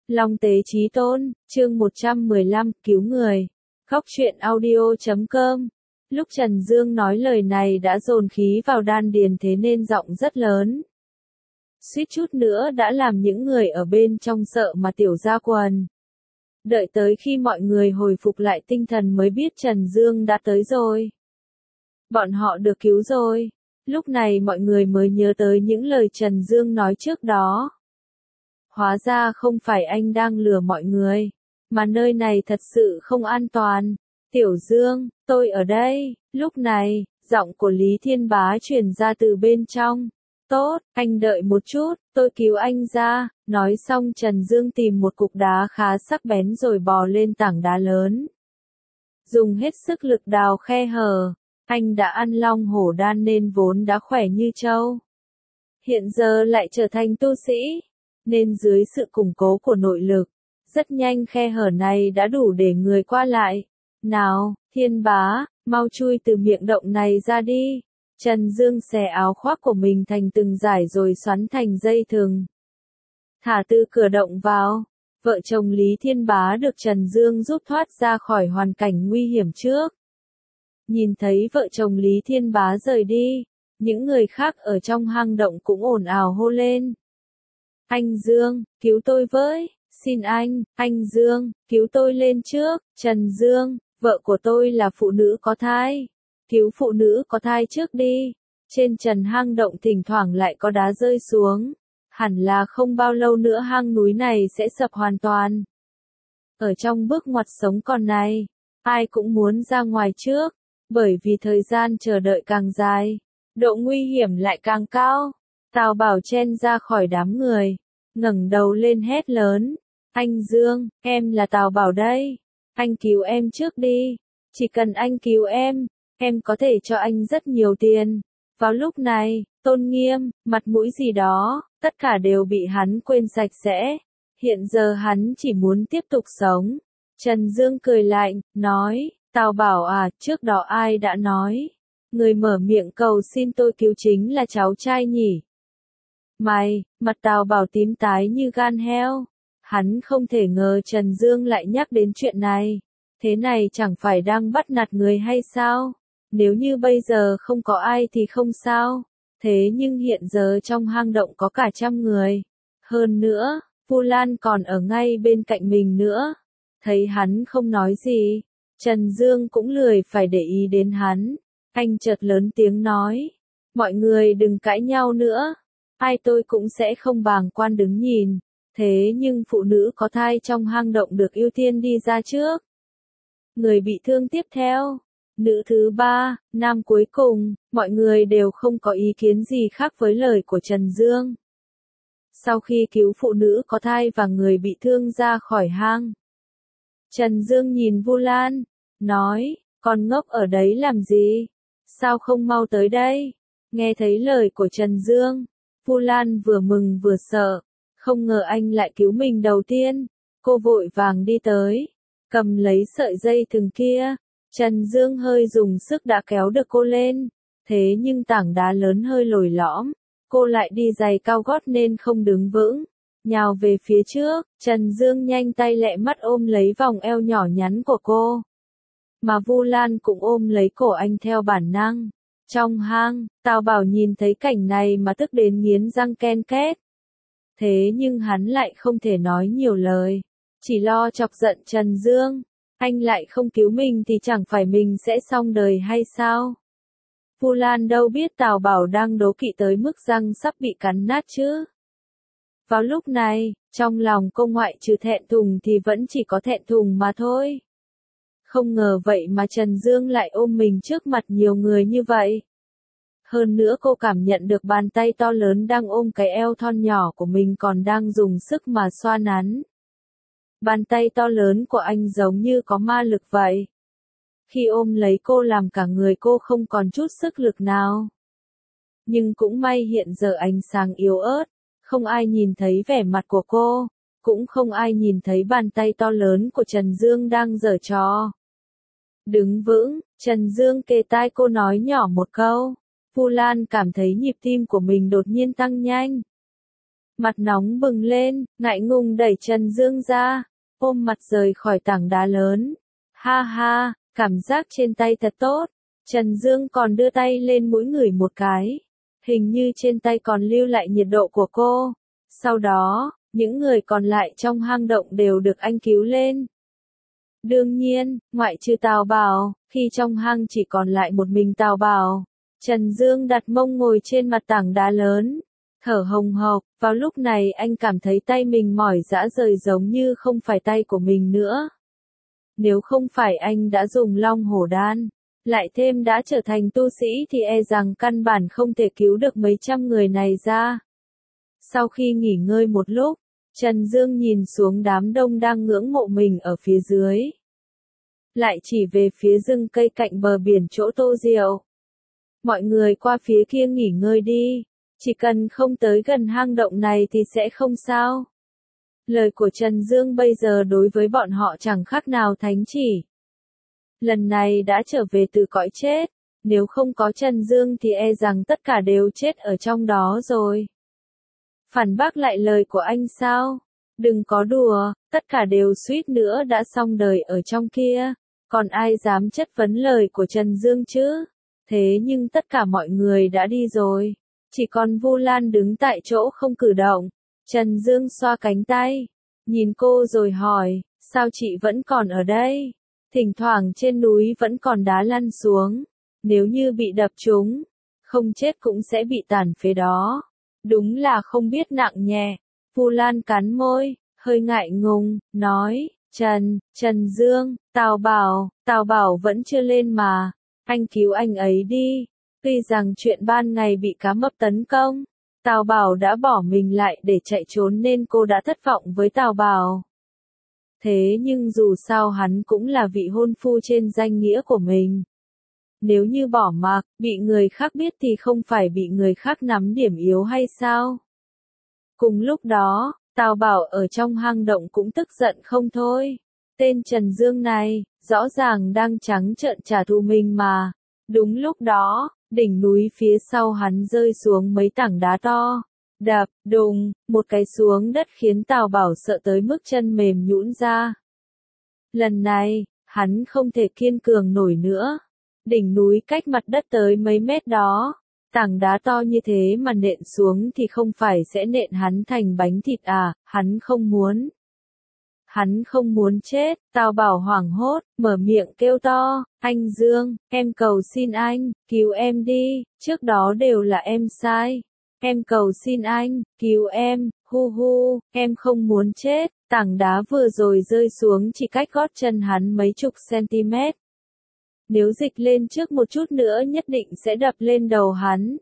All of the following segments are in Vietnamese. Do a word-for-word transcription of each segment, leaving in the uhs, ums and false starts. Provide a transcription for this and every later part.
Long Tế Chí Tôn, chương một trăm mười lăm, cứu người. Góc truyện audio chấm com. Lúc Trần Dương nói lời này đã dồn khí vào đan điền thế nên giọng rất lớn. Suýt chút nữa đã làm những người ở bên trong sợ mà tiểu ra quần. Đợi tới khi mọi người hồi phục lại tinh thần mới biết Trần Dương đã tới rồi. Bọn họ được cứu rồi. Lúc này mọi người mới nhớ tới những lời Trần Dương nói trước đó. Hóa ra không phải anh đang lừa mọi người, mà nơi này thật sự không an toàn. Tiểu Dương, tôi ở đây. Lúc này, giọng của Lý Thiên Bá truyền ra từ bên trong. Tốt, anh đợi một chút, tôi cứu anh ra. Nói xong Trần Dương tìm một cục đá khá sắc bén rồi bò lên tảng đá lớn. Dùng hết sức lực đào khe hở. Anh đã ăn long hổ đan nên vốn đã khỏe như trâu. Hiện giờ lại trở thành tu sĩ. Nên dưới sự củng cố của nội lực, rất nhanh khe hở này đã đủ để người qua lại. Nào, Thiên Bá, mau chui từ miệng động này ra đi. Trần Dương xẻ áo khoác của mình thành từng dải rồi xoắn thành dây thừng. Thả từ cửa động vào. Vợ chồng Lý Thiên Bá được Trần Dương giúp thoát ra khỏi hoàn cảnh nguy hiểm trước. Nhìn thấy vợ chồng Lý Thiên Bá rời đi, những người khác ở trong hang động cũng ồn ào hô lên. Anh Dương, cứu tôi với, xin anh, anh Dương, cứu tôi lên trước. Trần Dương, vợ của tôi là phụ nữ có thai. Cứu phụ nữ có thai trước đi. Trên trần hang động thỉnh thoảng lại có đá rơi xuống. Hẳn là không bao lâu nữa hang núi này sẽ sập hoàn toàn. Ở trong bước ngoặt sống còn này, ai cũng muốn ra ngoài trước, bởi vì thời gian chờ đợi càng dài, độ nguy hiểm lại càng cao. Tào Bảo chen ra khỏi đám người, ngẩng đầu lên hét lớn. Anh Dương, em là Tào Bảo đây. Anh cứu em trước đi. Chỉ cần anh cứu em, em có thể cho anh rất nhiều tiền. Vào lúc này, tôn nghiêm, mặt mũi gì đó, tất cả đều bị hắn quên sạch sẽ. Hiện giờ hắn chỉ muốn tiếp tục sống. Trần Dương cười lạnh, nói, Tào Bảo à, trước đó ai đã nói. Người mở miệng cầu xin tôi cứu chính là cháu trai nhỉ? Mày, mặt Tào Bảo tím tái như gan heo. Hắn không thể ngờ Trần Dương lại nhắc đến chuyện này. Thế này chẳng phải đang bắt nạt người hay sao? Nếu như bây giờ không có ai thì không sao. Thế nhưng hiện giờ trong hang động có cả trăm người. Hơn nữa, Vu Lan còn ở ngay bên cạnh mình nữa. Thấy hắn không nói gì, Trần Dương cũng lười phải để ý đến hắn. Anh chợt lớn tiếng nói. Mọi người đừng cãi nhau nữa. Ai tôi cũng sẽ không bàng quan đứng nhìn. Thế nhưng phụ nữ có thai trong hang động được ưu tiên đi ra trước. Người bị thương tiếp theo. Nữ thứ ba, nam cuối cùng, mọi người đều không có ý kiến gì khác với lời của Trần Dương. Sau khi cứu phụ nữ có thai và người bị thương ra khỏi hang, Trần Dương nhìn Vu Lan, nói, con ngốc ở đấy làm gì? Sao không mau tới đây? Nghe thấy lời của Trần Dương, Vu Lan vừa mừng vừa sợ, không ngờ anh lại cứu mình đầu tiên. Cô vội vàng đi tới, cầm lấy sợi dây thừng kia. Trần Dương hơi dùng sức đã kéo được cô lên, thế nhưng tảng đá lớn hơi lồi lõm, cô lại đi giày cao gót nên không đứng vững, nhào về phía trước. Trần Dương nhanh tay lẹ mắt ôm lấy vòng eo nhỏ nhắn của cô, mà Vu Lan cũng ôm lấy cổ anh theo bản năng. Trong hang, Tào Bảo nhìn thấy cảnh này mà tức đến nghiến răng ken két. Thế nhưng hắn lại không thể nói nhiều lời, chỉ lo chọc giận Trần Dương. Anh lại không cứu mình thì chẳng phải mình sẽ xong đời hay sao? Vu Lan đâu biết Tào Bảo đang đố kỵ tới mức răng sắp bị cắn nát chứ. Vào lúc này, trong lòng cô ngoại trừ thẹn thùng thì vẫn chỉ có thẹn thùng mà thôi. Không ngờ vậy mà Trần Dương lại ôm mình trước mặt nhiều người như vậy. Hơn nữa cô cảm nhận được bàn tay to lớn đang ôm cái eo thon nhỏ của mình còn đang dùng sức mà xoa nắn. Bàn tay to lớn của anh giống như có ma lực vậy. Khi ôm lấy cô làm cả người cô không còn chút sức lực nào. Nhưng cũng may hiện giờ ánh sáng yếu ớt, không ai nhìn thấy vẻ mặt của cô, cũng không ai nhìn thấy bàn tay to lớn của Trần Dương đang giở trò. Đứng vững, Trần Dương kề tai cô nói nhỏ một câu. Vu Lan cảm thấy nhịp tim của mình đột nhiên tăng nhanh. Mặt nóng bừng lên, ngại ngùng đẩy Trần Dương ra, ôm mặt rời khỏi tảng đá lớn. Ha ha, cảm giác trên tay thật tốt. Trần Dương còn đưa tay lên mũi ngửi một cái. Hình như trên tay còn lưu lại nhiệt độ của cô. Sau đó, những người còn lại trong hang động đều được anh cứu lên. Đương nhiên, ngoại trừ Tào Bảo, khi trong hang chỉ còn lại một mình Tào Bảo. Trần Dương đặt mông ngồi trên mặt tảng đá lớn, thở hồng hộc. Vào lúc này anh cảm thấy tay mình mỏi rã rời giống như không phải tay của mình nữa. Nếu không phải anh đã dùng long hổ đan, lại thêm đã trở thành tu sĩ thì e rằng căn bản không thể cứu được mấy trăm người này ra. Sau khi nghỉ ngơi một lúc, Trần Dương nhìn xuống đám đông đang ngưỡng mộ mình ở phía dưới. Lại chỉ về phía rừng cây cạnh bờ biển chỗ Tô Diệu. Mọi người qua phía kia nghỉ ngơi đi, chỉ cần không tới gần hang động này thì sẽ không sao. Lời của Trần Dương bây giờ đối với bọn họ chẳng khác nào thánh chỉ. Lần này đã trở về từ cõi chết, nếu không có Trần Dương thì e rằng tất cả đều chết ở trong đó rồi. Phản bác lại lời của anh sao? Đừng có đùa, tất cả đều suýt nữa đã xong đời ở trong kia, còn ai dám chất vấn lời của Trần Dương chứ? Thế nhưng tất cả mọi người đã đi rồi, chỉ còn Vu Lan đứng tại chỗ không cử động. Trần Dương xoa cánh tay, nhìn cô rồi hỏi, sao chị vẫn còn ở đây? Thỉnh thoảng trên núi vẫn còn đá lăn xuống, nếu như bị đập trúng, không chết cũng sẽ bị tàn phế đó. Đúng là không biết nặng nhẹ. Vu Lan cắn môi, hơi ngại ngùng, nói, Trần, Trần Dương, Tào Bảo, Tào Bảo vẫn chưa lên mà, anh cứu anh ấy đi. Tuy rằng chuyện ban ngày bị cá mập tấn công, Tào Bảo đã bỏ mình lại để chạy trốn nên cô đã thất vọng với Tào Bảo. Thế nhưng dù sao hắn cũng là vị hôn phu trên danh nghĩa của mình. Nếu như bỏ mặc, bị người khác biết thì không phải bị người khác nắm điểm yếu hay sao? Cùng lúc đó, Tào Bảo ở trong hang động cũng tức giận không thôi. Tên Trần Dương này, rõ ràng đang trắng trợn trả thù mình mà. Đúng lúc đó, đỉnh núi phía sau hắn rơi xuống mấy tảng đá to. Đập, đùng, một cái xuống đất khiến Tào Bảo sợ tới mức chân mềm nhũn ra. Lần này, hắn không thể kiên cường nổi nữa. Đỉnh núi cách mặt đất tới mấy mét đó. Tảng đá to như thế mà nện xuống thì không phải sẽ nện hắn thành bánh thịt à, hắn không muốn. Hắn không muốn chết, Tào Bảo hoảng hốt, mở miệng kêu to, anh Dương, em cầu xin anh, cứu em đi, trước đó đều là em sai. Em cầu xin anh, cứu em, hu hu, em không muốn chết. Tảng đá vừa rồi rơi xuống chỉ cách gót chân hắn mấy chục cm. Nếu dịch lên trước một chút nữa nhất định sẽ đập lên đầu hắn.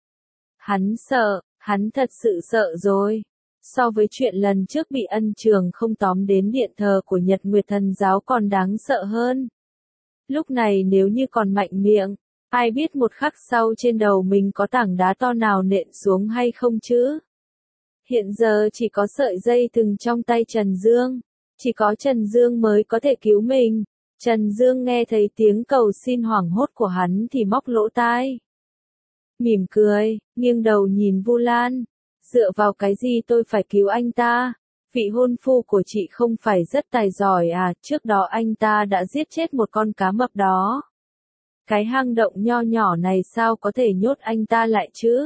Hắn sợ, hắn thật sự sợ rồi. So với chuyện lần trước bị Ân Trường không tóm đến điện thờ của Nhật Nguyệt Thần Giáo còn đáng sợ hơn. Lúc này nếu như còn mạnh miệng, ai biết một khắc sau trên đầu mình có tảng đá to nào nện xuống hay không chứ? Hiện giờ chỉ có sợi dây thừng trong tay Trần Dương. Chỉ có Trần Dương mới có thể cứu mình. Trần Dương nghe thấy tiếng cầu xin hoảng hốt của hắn thì móc lỗ tai. Mỉm cười, nghiêng đầu nhìn Vu Lan. Dựa vào cái gì tôi phải cứu anh ta? Vị hôn phu của chị không phải rất tài giỏi à, trước đó anh ta đã giết chết một con cá mập đó. Cái hang động nho nhỏ này sao có thể nhốt anh ta lại chứ?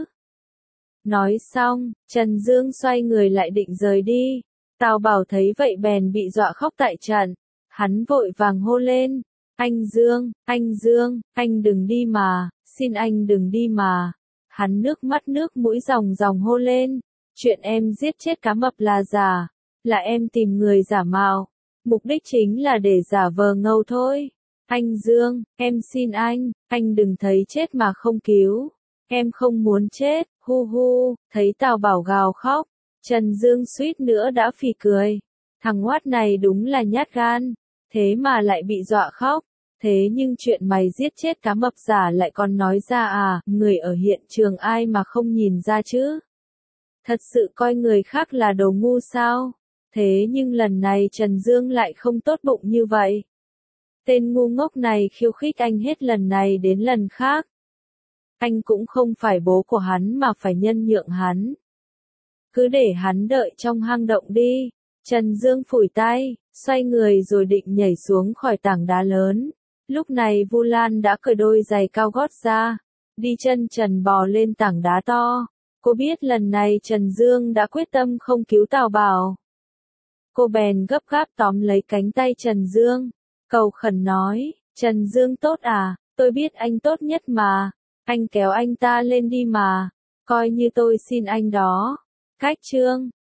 Nói xong, Trần Dương xoay người lại định rời đi. Tào Bảo thấy vậy bèn bị dọa khóc tại trận. Hắn vội vàng hô lên. Anh Dương, anh Dương, anh đừng đi mà, xin anh đừng đi mà. Hắn nước mắt nước mũi ròng ròng hô lên. Chuyện em giết chết cá mập là giả. Là em tìm người giả mạo. Mục đích chính là để giả vờ ngầu thôi. Anh Dương, em xin anh, anh đừng thấy chết mà không cứu. Em không muốn chết, hu hu, thấy Tào Bảo gào khóc. Trần Dương suýt nữa đã phì cười. Thằng ngoát này đúng là nhát gan. Thế mà lại bị dọa khóc. Thế nhưng chuyện mày giết chết cá mập giả lại còn nói ra à, người ở hiện trường ai mà không nhìn ra chứ? Thật sự coi người khác là đồ ngu sao? Thế nhưng lần này Trần Dương lại không tốt bụng như vậy. Tên ngu ngốc này khiêu khích anh hết lần này đến lần khác. Anh cũng không phải bố của hắn mà phải nhân nhượng hắn. cứ để hắn đợi trong hang động đi. Trần Dương phủi tay, xoay người rồi định nhảy xuống khỏi tảng đá lớn. Lúc này Vu Lan đã cởi đôi giày cao gót ra, đi chân trần bò lên tảng đá to. Cô biết lần này Trần Dương đã quyết tâm không cứu Tào Bảo. Cô bèn gấp gáp tóm lấy cánh tay Trần Dương, cầu khẩn nói, Trần Dương tốt à, tôi biết anh tốt nhất mà, anh kéo anh ta lên đi mà, coi như tôi xin anh đó. Cách chương